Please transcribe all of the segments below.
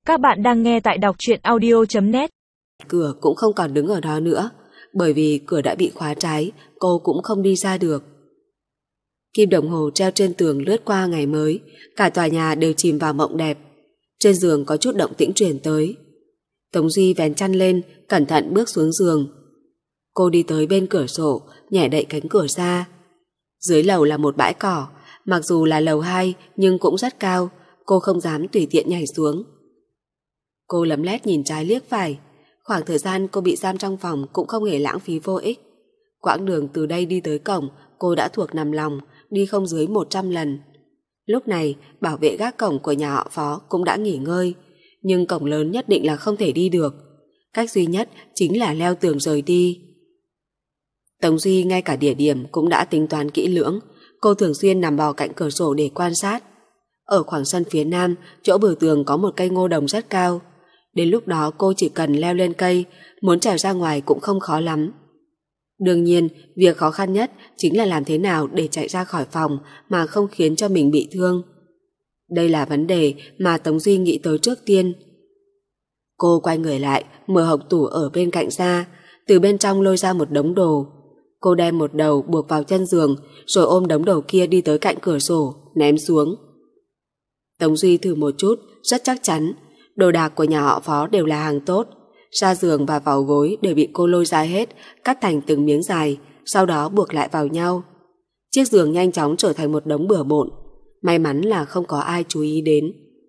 Các bạn đang nghe tại đọc truyện audio.net. Cửa cũng không còn đứng ở đó nữa, bởi vì cửa đã bị khóa trái, cô cũng không đi ra được. Kim đồng hồ treo trên tường lướt qua ngày mới, cả tòa nhà đều chìm vào mộng đẹp. Trên giường có chút động tĩnh truyền tới. Tống Duy vén chăn lên, cẩn thận bước xuống giường. Cô đi tới bên cửa sổ, nhảy đậy cánh cửa ra. Dưới lầu là một bãi cỏ, mặc dù là lầu 2 nhưng cũng rất cao, cô không dám tùy tiện nhảy xuống. Cô lấm lét nhìn trái liếc phải, khoảng thời gian cô bị giam trong phòng cũng không hề lãng phí vô ích. Quãng đường từ đây đi tới cổng, cô đã thuộc nằm lòng, đi không dưới 100 lần. Lúc này, bảo vệ gác cổng của nhà họ Phó cũng đã nghỉ ngơi, nhưng cổng lớn nhất định là không thể đi được. Cách duy nhất chính là leo tường rời đi. Tống Duy ngay cả địa điểm cũng đã tính toán kỹ lưỡng, cô thường xuyên nằm bò cạnh cửa sổ để quan sát. Ở khoảng sân phía nam, chỗ bờ tường có một cây ngô đồng rất cao. Đến lúc đó cô chỉ cần leo lên cây, muốn trèo ra ngoài cũng không khó lắm. Đương nhiên, việc khó khăn nhất chính là làm thế nào để chạy ra khỏi phòng mà không khiến cho mình bị thương. Đây là vấn đề mà Tống Duy nghĩ tới trước tiên. Cô quay người lại, mở hộc tủ ở bên cạnh ra, từ bên trong lôi ra một đống đồ. Cô đem một đầu buộc vào chân giường, rồi ôm đống đầu kia đi tới cạnh cửa sổ, ném xuống. Tống Duy thử một chút, rất chắc chắn, đồ đạc của nhà họ Phó đều là hàng tốt. Sa giường và vỏ gối đều bị cô lôi ra hết, cắt thành từng miếng dài, sau đó buộc lại vào nhau. Chiếc giường nhanh chóng trở thành một đống bừa bộn. May mắn là không có ai chú ý đến.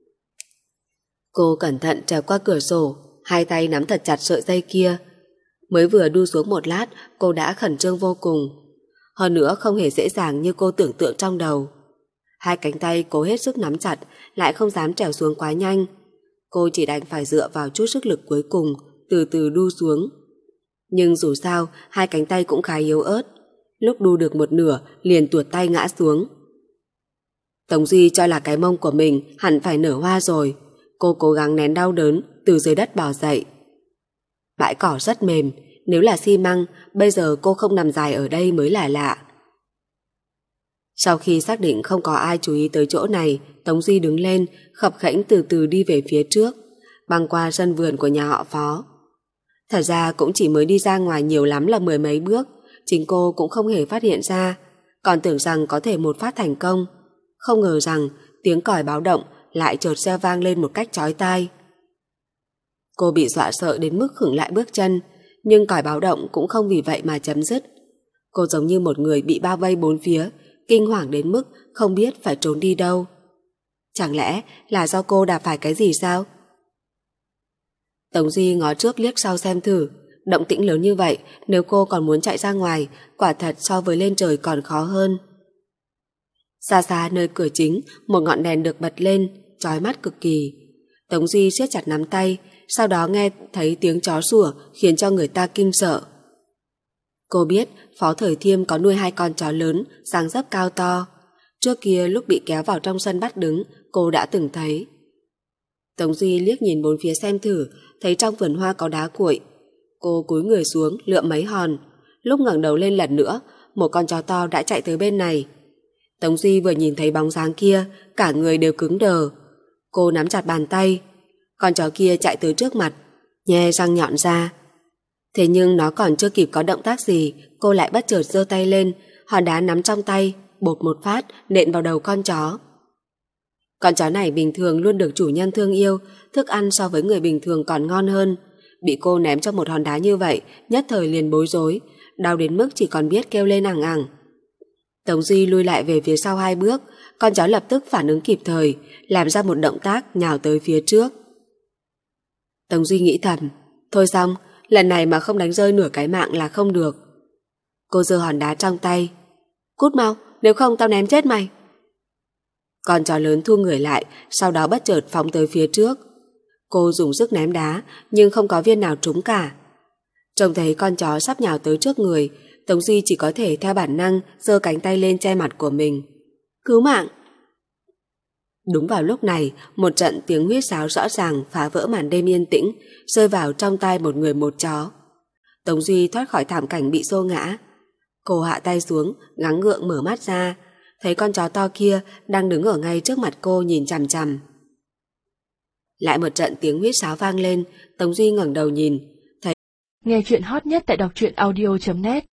Cô cẩn thận trèo qua cửa sổ, hai tay nắm thật chặt sợi dây kia. Mới vừa đu xuống một lát, cô đã khẩn trương vô cùng. Hơn nữa không hề dễ dàng như cô tưởng tượng trong đầu. Hai cánh tay cố hết sức nắm chặt, lại không dám trèo xuống quá nhanh. Cô chỉ đành phải dựa vào chút sức lực cuối cùng, từ từ đu xuống. Nhưng dù sao, hai cánh tay cũng khá yếu ớt. Lúc đu được một nửa, liền tuột tay ngã xuống. Tống Duy cho là cái mông của mình hẳn phải nở hoa rồi. Cô cố gắng nén đau đớn, từ dưới đất bò dậy. Bãi cỏ rất mềm, nếu là xi măng, bây giờ cô không nằm dài ở đây mới là lạ. Sau khi xác định không có ai chú ý tới chỗ này, Tống Duy đứng lên, khập khẽnh từ từ đi về phía trước, băng qua sân vườn của nhà họ Phó. Thật ra cũng chỉ mới đi ra ngoài nhiều lắm là 10 mấy bước, chính cô cũng không hề phát hiện ra, còn tưởng rằng có thể một phát thành công. Không ngờ rằng tiếng còi báo động lại chợt reo vang lên một cách chói tai. Cô bị dọa sợ đến mức khựng lại bước chân, nhưng còi báo động cũng không vì vậy mà chấm dứt. Cô giống như một người bị bao vây bốn phía, kinh hoàng đến mức không biết phải trốn đi đâu. Chẳng lẽ là do cô đạp phải cái gì sao? Tống Duy ngó trước liếc sau xem thử, động tĩnh lớn như vậy, nếu cô còn muốn chạy ra ngoài, quả thật so với lên trời còn khó hơn. Xa xa nơi cửa chính, một ngọn đèn được bật lên, chói mắt cực kỳ. Tống Duy siết chặt nắm tay, sau đó nghe thấy tiếng chó sủa khiến cho người ta kinh sợ. Cô biết Phó Thời Thiêm có nuôi 2 con chó lớn, dáng dấp cao to. Trước kia lúc bị kéo vào trong sân bắt đứng, cô đã từng thấy. Tống Duy liếc nhìn bốn phía xem thử, thấy trong vườn hoa có đá cuội. Cô cúi người xuống lượm mấy hòn. Lúc ngẩng đầu lên lần nữa, một con chó to đã chạy tới bên này. Tống Duy vừa nhìn thấy bóng dáng kia, cả người đều cứng đờ. Cô nắm chặt bàn tay. Con chó kia chạy tới trước mặt, nhe răng nhọn ra. Thế nhưng nó còn chưa kịp có động tác gì, cô lại bất chợt giơ tay lên, hòn đá nắm trong tay, bột một phát nện vào đầu con chó. Con chó này bình thường luôn được chủ nhân thương yêu, thức ăn so với người bình thường còn ngon hơn. Bị cô ném cho một hòn đá như vậy, nhất thời liền bối rối, đau đến mức chỉ còn biết kêu lên ẳng ẳng. Tống Duy lui lại về phía sau 2 bước, con chó lập tức phản ứng kịp thời, làm ra một động tác nhào tới phía trước. Tống Duy nghĩ thầm, thôi xong, lần này mà không đánh rơi nửa cái mạng là không được. Cô giơ hòn đá trong tay. Cút mau, nếu không tao ném chết mày. Con chó lớn thu người lại, sau đó bất chợt phóng tới phía trước. Cô dùng sức ném đá, nhưng không có viên nào trúng cả. Trông thấy con chó sắp nhào tới trước người, Tống Duy chỉ có thể theo bản năng giơ cánh tay lên che mặt của mình. Cứu mạng! Đúng vào lúc này, một trận tiếng huýt sáo rõ ràng phá vỡ màn đêm yên tĩnh, rơi vào trong tai một người một chó. Tống Duy thoát khỏi thảm cảnh bị xô ngã. Cô hạ tay xuống, gắng gượng mở mắt ra, thấy con chó to kia đang đứng ở ngay trước mặt cô nhìn chằm chằm. Lại một trận tiếng huýt sáo vang lên, Tống Duy ngẩng đầu nhìn, thấy nghe chuyện hot nhất tại đọc truyện audio.net